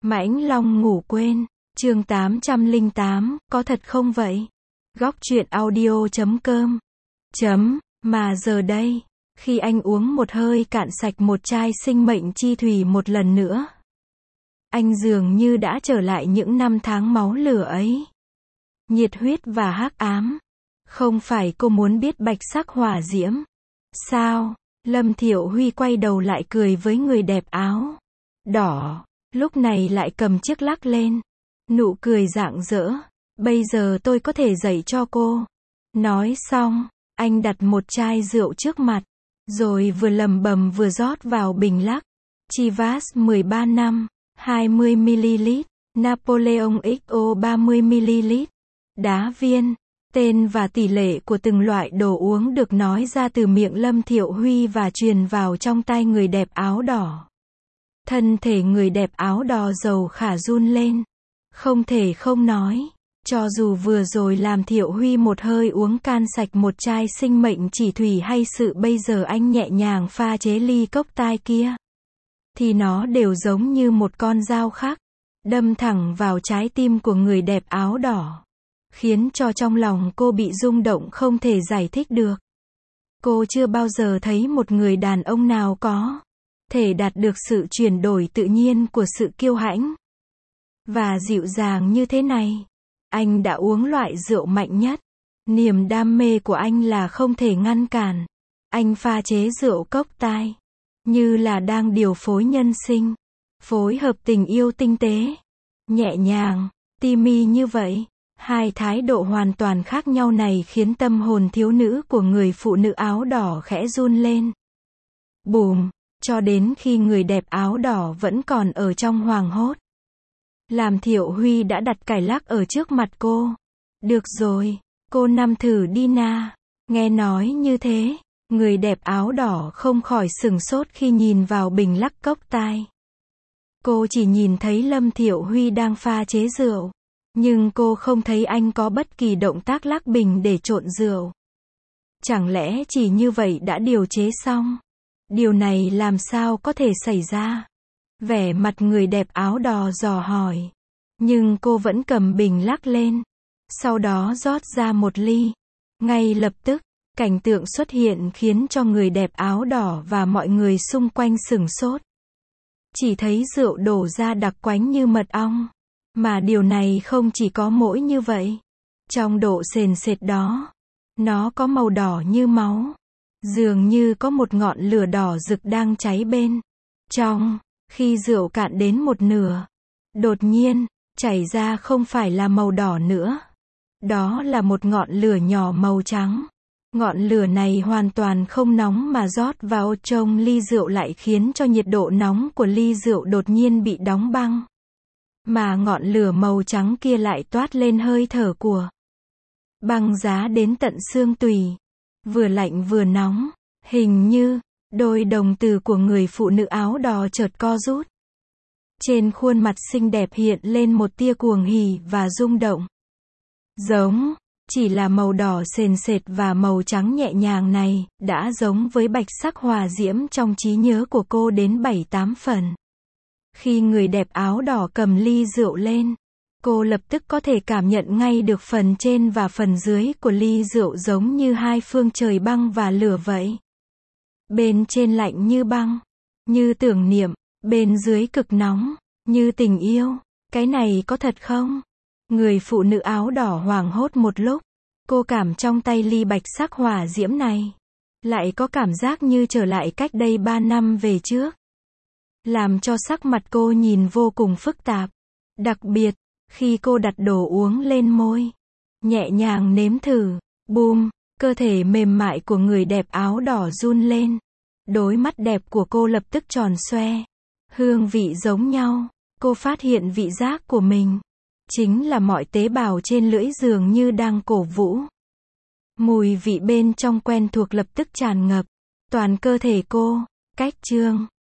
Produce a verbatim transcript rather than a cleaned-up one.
Mãnh Long ngủ quên, chương tám trăm lẻ tám, có thật không vậy? Góc truyện audio chấm com. Chấm, mà giờ đây, khi anh uống một hơi cạn sạch một chai sinh mệnh chi thủy một lần nữa, anh dường như đã trở lại những năm tháng máu lửa ấy. Nhiệt huyết và hắc ám. Không phải cô muốn biết bạch sắc hỏa diễm. Sao? Lâm Thiệu Huy quay đầu lại cười với người đẹp áo đỏ, lúc này lại cầm chiếc lắc lên. Nụ cười rạng rỡ. Bây giờ tôi có thể dạy cho cô. Nói xong, anh đặt một chai rượu trước mặt, rồi vừa lầm bầm vừa rót vào bình lắc. Chivas mười ba năm, hai mươi mi-li-lít, Napoleon ích o ba mươi mi-li-lít, đá viên. Tên và tỷ lệ của từng loại đồ uống được nói ra từ miệng Lâm Thiệu Huy và truyền vào trong tai người đẹp áo đỏ. Thân thể người đẹp áo đỏ dầu khả run lên. Không thể không nói, cho dù vừa rồi làm Thiệu Huy một hơi uống can sạch một chai sinh mệnh chỉ thủy hay sự bây giờ anh nhẹ nhàng pha chế ly cốc tai kia, thì nó đều giống như một con dao khắc, đâm thẳng vào trái tim của người đẹp áo đỏ, khiến cho trong lòng cô bị rung động không thể giải thích được. Cô chưa bao giờ thấy một người đàn ông nào có thể đạt được sự chuyển đổi tự nhiên của sự kiêu hãnh và dịu dàng như thế này. Anh đã uống loại rượu mạnh nhất. Niềm đam mê của anh là không thể ngăn cản. Anh pha chế rượu cốc tai, như là đang điều phối nhân sinh, phối hợp tình yêu tinh tế, nhẹ nhàng, tỉ như vậy. Hai thái độ hoàn toàn khác nhau này khiến tâm hồn thiếu nữ của người phụ nữ áo đỏ khẽ run lên. Bùm, cho đến khi người đẹp áo đỏ vẫn còn ở trong hoảng hốt. Làm Thiệu Huy đã đặt cải lắc ở trước mặt cô. Được rồi, cô nằm thử đi na. Nghe nói như thế, người đẹp áo đỏ không khỏi sửng sốt khi nhìn vào bình lắc cốc tai. Cô chỉ nhìn thấy Lâm Thiệu Huy đang pha chế rượu, nhưng cô không thấy anh có bất kỳ động tác lắc bình để trộn rượu. Chẳng lẽ chỉ như vậy đã điều chế xong? Điều này làm sao có thể xảy ra? Vẻ mặt người đẹp áo đỏ dò hỏi. Nhưng cô vẫn cầm bình lắc lên. Sau đó rót ra một ly. Ngay lập tức, cảnh tượng xuất hiện khiến cho người đẹp áo đỏ và mọi người xung quanh sửng sốt. Chỉ thấy rượu đổ ra đặc quánh như mật ong. Mà điều này không chỉ có mỗi như vậy. Trong độ sền sệt đó, nó có màu đỏ như máu. Dường như có một ngọn lửa đỏ rực đang cháy bên trong. Khi rượu cạn đến một nửa, đột nhiên, chảy ra không phải là màu đỏ nữa. Đó là một ngọn lửa nhỏ màu trắng. Ngọn lửa này hoàn toàn không nóng mà rót vào trong ly rượu lại khiến cho nhiệt độ nóng của ly rượu đột nhiên bị đóng băng. Mà ngọn lửa màu trắng kia lại toát lên hơi thở của băng giá đến tận xương tủy. Vừa lạnh vừa nóng, hình như đôi đồng tử của người phụ nữ áo đỏ chợt co rút. Trên khuôn mặt xinh đẹp hiện lên một tia cuồng hỉ và rung động. Giống, chỉ là màu đỏ sền sệt và màu trắng nhẹ nhàng này, đã giống với bạch sắc hỏa diễm trong trí nhớ của cô đến bảy tám phần. Khi người đẹp áo đỏ cầm ly rượu lên, cô lập tức có thể cảm nhận ngay được phần trên và phần dưới của ly rượu giống như hai phương trời băng và lửa vậy. Bên trên lạnh như băng, như tưởng niệm, bên dưới cực nóng, như tình yêu. Cái này có thật không? Người phụ nữ áo đỏ hoảng hốt một lúc. Cô cảm trong tay ly bạch sắc hỏa diễm này, lại có cảm giác như trở lại cách đây ba năm về trước. Làm cho sắc mặt cô nhìn vô cùng phức tạp. Đặc biệt, khi cô đặt đồ uống lên môi, nhẹ nhàng nếm thử, bùm, cơ thể mềm mại của người đẹp áo đỏ run lên. Đôi mắt đẹp của cô lập tức tròn xoe. Hương vị giống nhau. Cô phát hiện vị giác của mình. Chính là mọi tế bào trên lưỡi dường như đang cổ vũ. Mùi vị bên trong quen thuộc lập tức tràn ngập toàn cơ thể cô. Cách chương